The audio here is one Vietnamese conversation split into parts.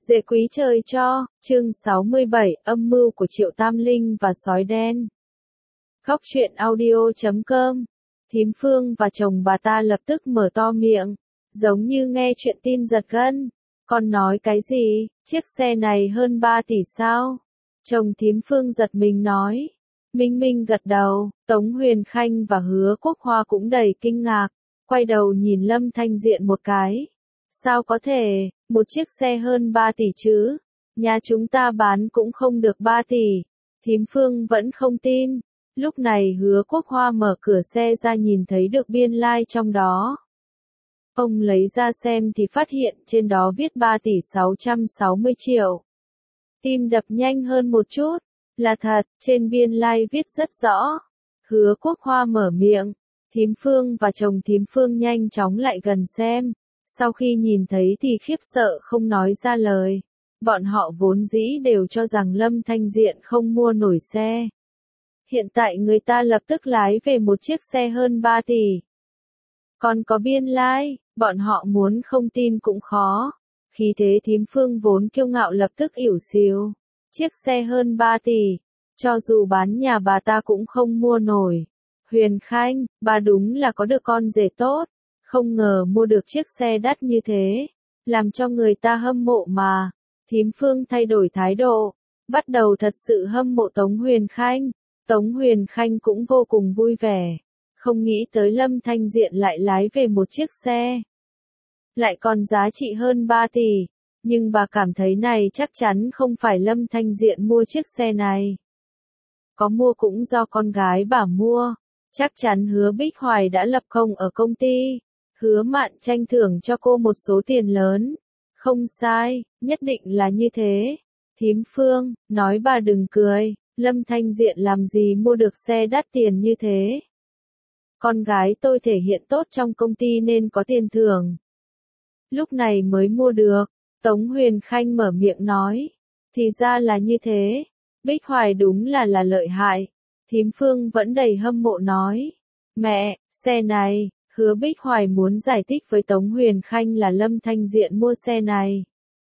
Dễ quý trời cho, chương 67, âm mưu của Triệu Tam Linh và sói đen. Góc truyện audio.com. Thím Phương và chồng bà ta lập tức mở to miệng, giống như nghe chuyện tin giật gân. Con nói cái gì, chiếc xe này hơn 3 tỷ sao? Chồng thím Phương giật mình nói. Minh Minh gật đầu, Tống Huyền Khanh và Hứa Quốc Hoa cũng đầy kinh ngạc, quay đầu nhìn Lâm Thanh Diện một cái. Sao có thể, một chiếc xe hơn 3 tỷ chứ? Nhà chúng ta bán cũng không được 3 tỷ. Thím Phương vẫn không tin. Lúc này Hứa Quốc Hoa mở cửa xe ra nhìn thấy được biên lai trong đó. Ông lấy ra xem thì phát hiện trên đó viết 3 tỷ 660 triệu. Tim đập nhanh hơn một chút. Là thật, trên biên lai viết rất rõ. Hứa Quốc Hoa mở miệng. Thím Phương và chồng thím Phương nhanh chóng lại gần xem. Sau khi nhìn thấy thì khiếp sợ không nói ra lời. Bọn họ vốn dĩ đều cho rằng Lâm Thanh Diện không mua nổi xe. Hiện tại người ta lập tức lái về một chiếc xe hơn 3 tỷ. Còn có biên lai, bọn họ muốn không tin cũng khó. Khí thế thím Phương vốn kiêu ngạo lập tức ỉu xìu. Chiếc xe hơn 3 tỷ, cho dù bán nhà bà ta cũng không mua nổi. Huyền Khanh, bà đúng là có được con rể tốt. Không ngờ mua được chiếc xe đắt như thế, làm cho người ta hâm mộ mà. Thím Phương thay đổi thái độ, bắt đầu thật sự hâm mộ Tống Huyền Khanh. Tống Huyền Khanh cũng vô cùng vui vẻ, không nghĩ tới Lâm Thanh Diện lại lái về một chiếc xe. Lại còn giá trị hơn 3 tỷ, nhưng bà cảm thấy này chắc chắn không phải Lâm Thanh Diện mua chiếc xe này. Có mua cũng do con gái bà mua, chắc chắn Hứa Bích Hoài đã lập công ở công ty. Hứa Mạn tranh thưởng cho cô một số tiền lớn. Không sai, nhất định là như thế. Thím Phương, nói bà đừng cười, Lâm Thanh Diện làm gì mua được xe đắt tiền như thế. Con gái tôi thể hiện tốt trong công ty nên có tiền thưởng. Lúc này mới mua được, Tống Huyền Khanh mở miệng nói. Thì ra là như thế, Bích Hoài đúng là lợi hại. Thím Phương vẫn đầy hâm mộ nói. Mẹ, xe này. Hứa Bích Hoài muốn giải thích với Tống Huyền Khanh là Lâm Thanh Diện mua xe này.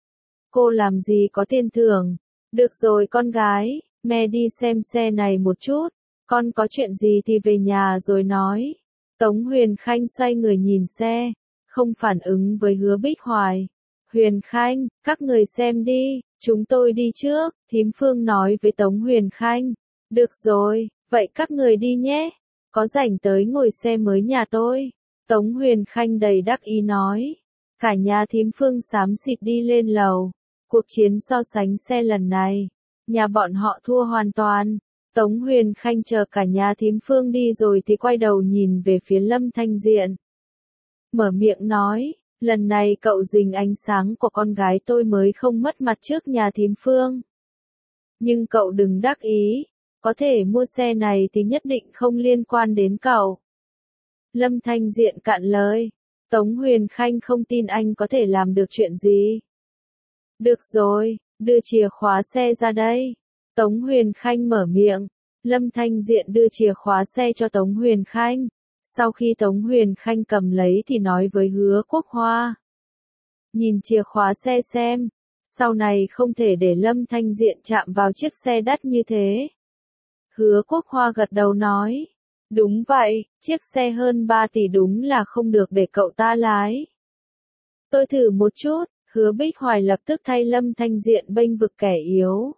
Cô làm gì có tiền thưởng? Được rồi con gái, mẹ đi xem xe này một chút. Con có chuyện gì thì về nhà rồi nói. Tống Huyền Khanh xoay người nhìn xe, không phản ứng với Hứa Bích Hoài. Huyền Khanh, các người xem đi, chúng tôi đi trước, thím Phương nói với Tống Huyền Khanh. Được rồi, vậy các người đi nhé. Có rảnh tới ngồi xe mới nhà tôi. Tống Huyền Khanh đầy đắc ý nói. Cả nhà thím Phương xám xịt đi lên lầu. Cuộc chiến so sánh xe lần này, nhà bọn họ thua hoàn toàn. Tống Huyền Khanh chờ cả nhà thím Phương đi rồi thì quay đầu nhìn về phía Lâm Thanh Diện. Mở miệng nói, lần này cậu dình ánh sáng của con gái tôi mới không mất mặt trước nhà thím Phương. Nhưng cậu đừng đắc ý. Có thể mua xe này thì nhất định không liên quan đến cậu. Lâm Thanh Diện cạn lời. Tống Huyền Khanh không tin anh có thể làm được chuyện gì. Được rồi, đưa chìa khóa xe ra đây. Tống Huyền Khanh mở miệng. Lâm Thanh Diện đưa chìa khóa xe cho Tống Huyền Khanh. Sau khi Tống Huyền Khanh cầm lấy thì nói với Hứa Quốc Hoa. Nhìn chìa khóa xe xem. Sau này không thể để Lâm Thanh Diện chạm vào chiếc xe đắt như thế. Hứa Quốc Hoa gật đầu nói. Đúng vậy, chiếc xe hơn 3 tỷ đúng là không được để cậu ta lái. Tôi thử một chút, Hứa Bích Hoài lập tức thay Lâm Thanh Diện bênh vực kẻ yếu.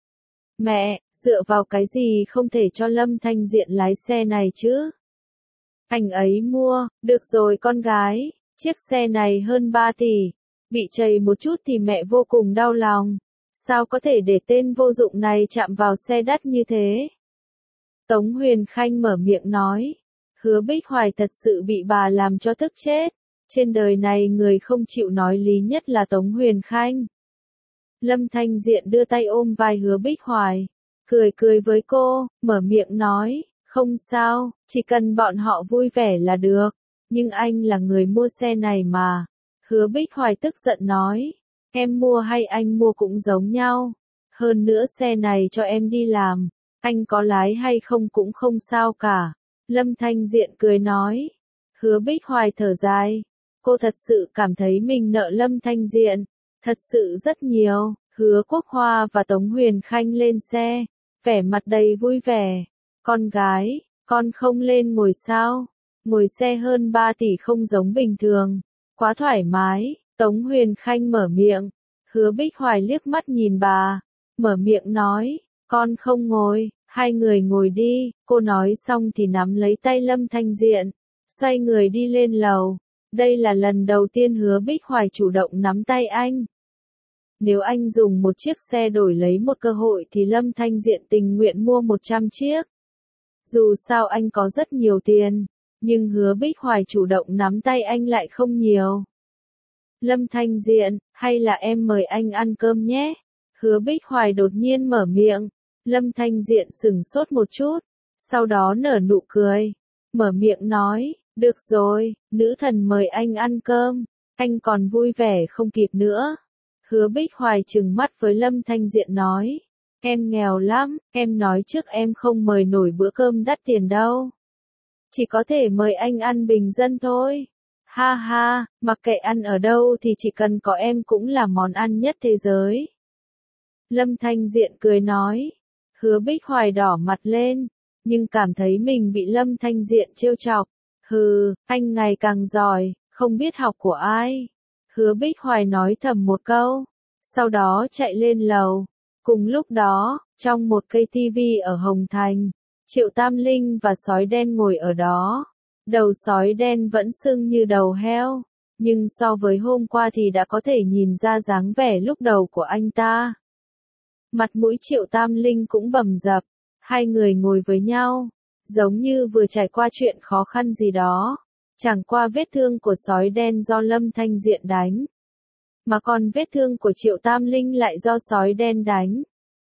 Mẹ, dựa vào cái gì không thể cho Lâm Thanh Diện lái xe này chứ? Anh ấy mua, được rồi con gái, chiếc xe này hơn 3 tỷ. Bị trầy một chút thì mẹ vô cùng đau lòng. Sao có thể để tên vô dụng này chạm vào xe đắt như thế? Tống Huyền Khanh mở miệng nói. Hứa Bích Hoài thật sự bị bà làm cho tức chết. Trên đời này người không chịu nói lý nhất là Tống Huyền Khanh. Lâm Thanh Diện đưa tay ôm vai Hứa Bích Hoài. Cười với cô, mở miệng nói. Không sao, chỉ cần bọn họ vui vẻ là được. Nhưng anh là người mua xe này mà. Hứa Bích Hoài tức giận nói. Em mua hay anh mua cũng giống nhau. Hơn nữa xe này cho em đi làm. Anh có lái hay không cũng không sao cả. Lâm Thanh Diện cười nói. Hứa Bích Hoài thở dài. Cô thật sự cảm thấy mình nợ Lâm Thanh Diện. Thật sự rất nhiều. Hứa Quốc Hoa và Tống Huyền Khanh lên xe, vẻ mặt đầy vui vẻ. Con gái, con không lên ngồi sao? Ngồi xe hơn 3 tỷ không giống bình thường. Quá thoải mái. Tống Huyền Khanh mở miệng. Hứa Bích Hoài liếc mắt nhìn bà. Mở miệng nói, con không ngồi, hai người ngồi đi. Cô nói xong thì nắm lấy tay Lâm Thanh Diện. Xoay người đi lên lầu. Đây là lần đầu tiên Hứa Bích Hoài chủ động nắm tay anh. Nếu anh dùng một chiếc xe đổi lấy một cơ hội thì Lâm Thanh Diện tình nguyện mua 100 chiếc. Dù sao anh có rất nhiều tiền, nhưng Hứa Bích Hoài chủ động nắm tay anh lại không nhiều. Lâm Thanh Diện, hay là em mời anh ăn cơm nhé? Hứa Bích Hoài đột nhiên mở miệng. Lâm Thanh Diện sửng sốt một chút, sau đó nở nụ cười. Mở miệng nói, được rồi, nữ thần mời anh ăn cơm, anh còn vui vẻ không kịp nữa. Hứa Bích Hoài trừng mắt với Lâm Thanh Diện nói, em nghèo lắm, em nói trước em không mời nổi bữa cơm đắt tiền đâu. Chỉ có thể mời anh ăn bình dân thôi. Ha ha, mặc kệ ăn ở đâu thì chỉ cần có em cũng là món ăn nhất thế giới. Lâm Thanh Diện cười nói. Hứa Bích Hoài đỏ mặt lên, nhưng cảm thấy mình bị Lâm Thanh Diện trêu chọc. Hừ, anh ngày càng giỏi, không biết học của ai. Hứa Bích Hoài nói thầm một câu, sau đó chạy lên lầu. Cùng lúc đó, trong một cây tivi ở Hồng Thành, Triệu Tam Linh và sói đen ngồi ở đó. Đầu sói đen vẫn sưng như đầu heo, nhưng so với hôm qua thì đã có thể nhìn ra dáng vẻ lúc đầu của anh ta. Mặt mũi Triệu Tam Linh cũng bầm dập, hai người ngồi với nhau, giống như vừa trải qua chuyện khó khăn gì đó. Chẳng qua vết thương của sói đen do Lâm Thanh Diện đánh, mà còn vết thương của Triệu Tam Linh lại do sói đen đánh.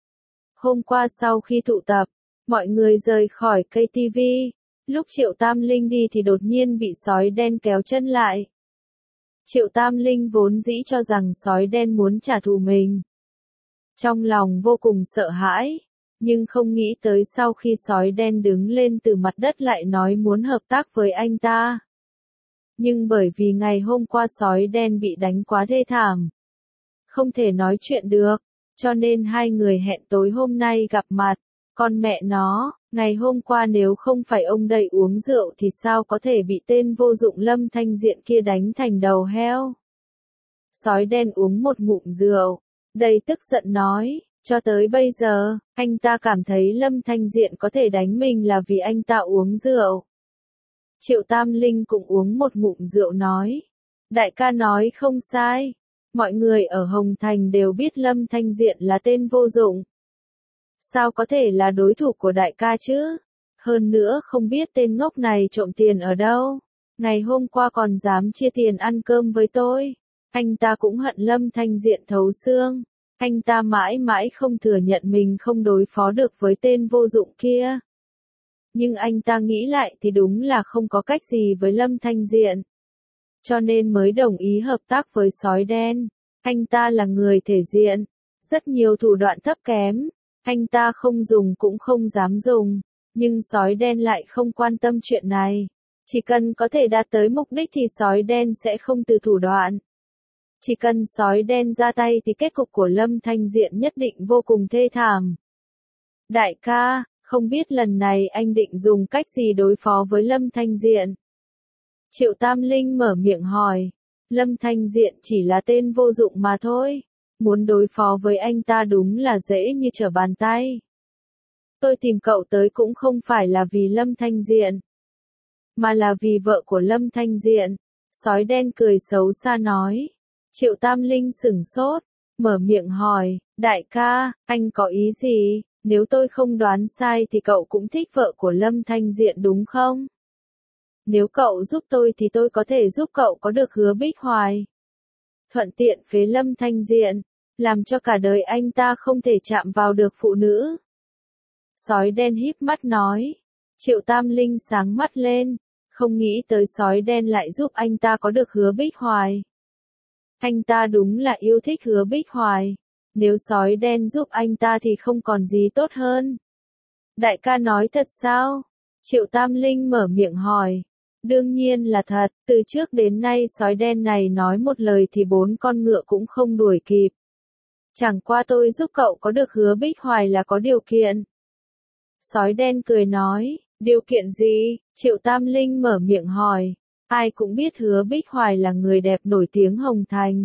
Hôm qua sau khi tụ tập, mọi người rời khỏi cây tivi. Lúc Triệu Tam Linh đi thì đột nhiên bị sói đen kéo chân lại. Triệu Tam Linh vốn dĩ cho rằng sói đen muốn trả thù mình. Trong lòng vô cùng sợ hãi, nhưng không nghĩ tới sau khi sói đen đứng lên từ mặt đất lại nói muốn hợp tác với anh ta. Nhưng bởi vì ngày hôm qua sói đen bị đánh quá thê thảm, không thể nói chuyện được, cho nên hai người hẹn tối hôm nay gặp mặt. Con mẹ nó, ngày hôm qua nếu không phải ông đây uống rượu thì sao có thể bị tên vô dụng Lâm Thanh Diện kia đánh thành đầu heo. Sói đen uống một ngụm rượu, đầy tức giận nói, cho tới bây giờ, anh ta cảm thấy Lâm Thanh Diện có thể đánh mình là vì anh ta uống rượu. Triệu Tam Linh cũng uống một ngụm rượu nói, đại ca nói không sai, mọi người ở Hồng Thành đều biết Lâm Thanh Diện là tên vô dụng. Sao có thể là đối thủ của đại ca chứ? Hơn nữa không biết tên ngốc này trộm tiền ở đâu. Ngày hôm qua còn dám chia tiền ăn cơm với tôi. Anh ta cũng hận Lâm Thanh Diện thấu xương. Anh ta mãi mãi không thừa nhận mình không đối phó được với tên vô dụng kia. Nhưng anh ta nghĩ lại thì đúng là không có cách gì với Lâm Thanh Diện. Cho nên mới đồng ý hợp tác với sói đen. Anh ta là người thể diện, rất nhiều thủ đoạn thấp kém. Anh ta không dùng cũng không dám dùng, nhưng sói đen lại không quan tâm chuyện này. Chỉ cần có thể đạt tới mục đích thì sói đen sẽ không từ thủ đoạn. Chỉ cần sói đen ra tay thì kết cục của Lâm Thanh Diện nhất định vô cùng thê thảm. Đại ca, không biết lần này anh định dùng cách gì đối phó với Lâm Thanh Diện? Triệu Tam Linh mở miệng hỏi. Lâm Thanh Diện chỉ là tên vô dụng mà thôi. Muốn đối phó với anh ta đúng là dễ như trở bàn tay. Tôi tìm cậu tới cũng không phải là vì Lâm Thanh Diện, mà là vì vợ của Lâm Thanh Diện. Sói đen cười xấu xa nói. Triệu Tam Linh sửng sốt, mở miệng hỏi, đại ca, anh có ý gì? Nếu tôi không đoán sai thì cậu cũng thích vợ của Lâm Thanh Diện đúng không? Nếu cậu giúp tôi thì tôi có thể giúp cậu có được Hứa Bích Hoài. Thuận tiện phế Lâm Thanh Diện, làm cho cả đời anh ta không thể chạm vào được phụ nữ. Sói đen híp mắt nói. Triệu Tam Linh sáng mắt lên, không nghĩ tới sói đen lại giúp anh ta có được Hứa Bích Hoài. Anh ta đúng là yêu thích Hứa Bích Hoài. Nếu sói đen giúp anh ta thì không còn gì tốt hơn. Đại ca nói thật sao? Triệu Tam Linh mở miệng hỏi. Đương nhiên là thật, từ trước đến nay sói đen này nói một lời thì 4 con ngựa cũng không đuổi kịp. Chẳng qua tôi giúp cậu có được Hứa Bích Hoài là có điều kiện. Sói đen cười nói, điều kiện gì? Triệu Tam Linh mở miệng hỏi. Ai cũng biết Hứa Bích Hoài là người đẹp nổi tiếng Hồng Thành.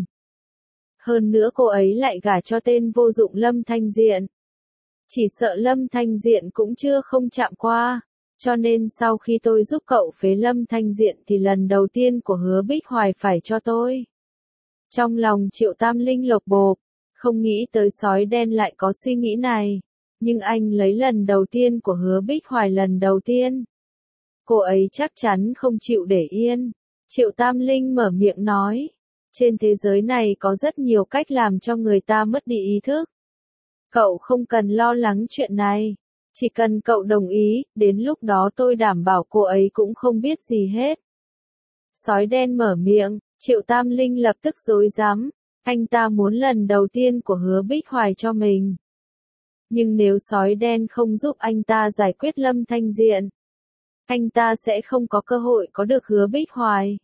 Hơn nữa cô ấy lại gả cho tên vô dụng Lâm Thanh Diện. Chỉ sợ Lâm Thanh Diện cũng chưa không chạm qua. Cho nên sau khi tôi giúp cậu phế Lâm Thanh Diện thì lần đầu tiên của Hứa Bích Hoài phải cho tôi. Trong lòng Triệu Tam Linh lột bột, không nghĩ tới sói đen lại có suy nghĩ này. Nhưng anh lấy lần đầu tiên của Hứa Bích Hoài lần đầu tiên. Cô ấy chắc chắn không chịu để yên. Triệu Tam Linh mở miệng nói. Trên thế giới này có rất nhiều cách làm cho người ta mất đi ý thức. Cậu không cần lo lắng chuyện này. Chỉ cần cậu đồng ý, đến lúc đó tôi đảm bảo cô ấy cũng không biết gì hết. Sói đen mở miệng, Triệu Tam Linh lập tức rối rắm. Anh ta muốn lần đầu tiên của Hứa Bích Hoài cho mình. Nhưng nếu sói đen không giúp anh ta giải quyết Lâm Thanh Diện, anh ta sẽ không có cơ hội có được Hứa Bích Hoài.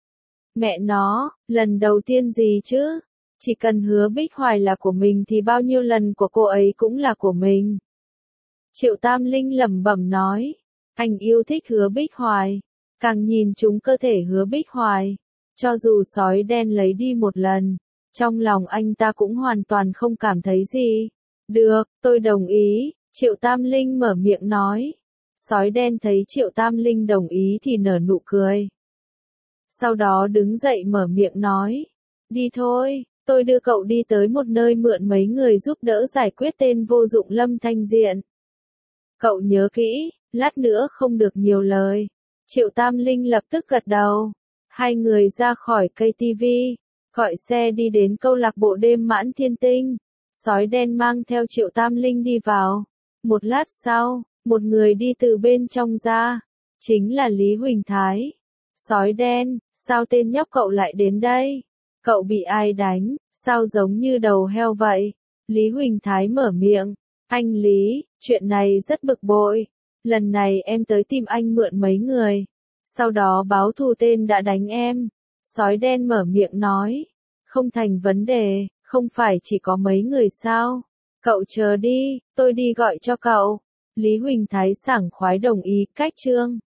Mẹ nó, lần đầu tiên gì chứ? Chỉ cần Hứa Bích Hoài là của mình thì bao nhiêu lần của cô ấy cũng là của mình. Triệu Tam Linh lẩm bẩm nói, anh yêu thích Hứa Bích Hoài, càng nhìn trúng cơ thể Hứa Bích Hoài. Cho dù sói đen lấy đi một lần, trong lòng anh ta cũng hoàn toàn không cảm thấy gì. Được, tôi đồng ý, Triệu Tam Linh mở miệng nói. Sói đen thấy Triệu Tam Linh đồng ý thì nở nụ cười. Sau đó đứng dậy mở miệng nói. Đi thôi, tôi đưa cậu đi tới một nơi mượn mấy người giúp đỡ giải quyết tên vô dụng Lâm Thanh Diện. Cậu nhớ kỹ, lát nữa không được nhiều lời. Triệu Tam Linh lập tức gật đầu. Hai người ra khỏi cây tivi, gọi xe đi đến câu lạc bộ đêm Mãn Thiên Tinh. Sói đen mang theo Triệu Tam Linh đi vào. Một lát sau, một người đi từ bên trong ra. Chính là Lý Huỳnh Thái. Sói đen, sao tên nhóc cậu lại đến đây? Cậu bị ai đánh, sao giống như đầu heo vậy? Lý Huỳnh Thái mở miệng. Anh Lý, chuyện này rất bực bội. Lần này em tới tìm anh mượn mấy người. Sau đó báo thù tên đã đánh em. Sói đen mở miệng nói. Không thành vấn đề, không phải chỉ có mấy người sao? Cậu chờ đi, tôi đi gọi cho cậu. Lý Huỳnh Thái sảng khoái đồng ý, cách chương.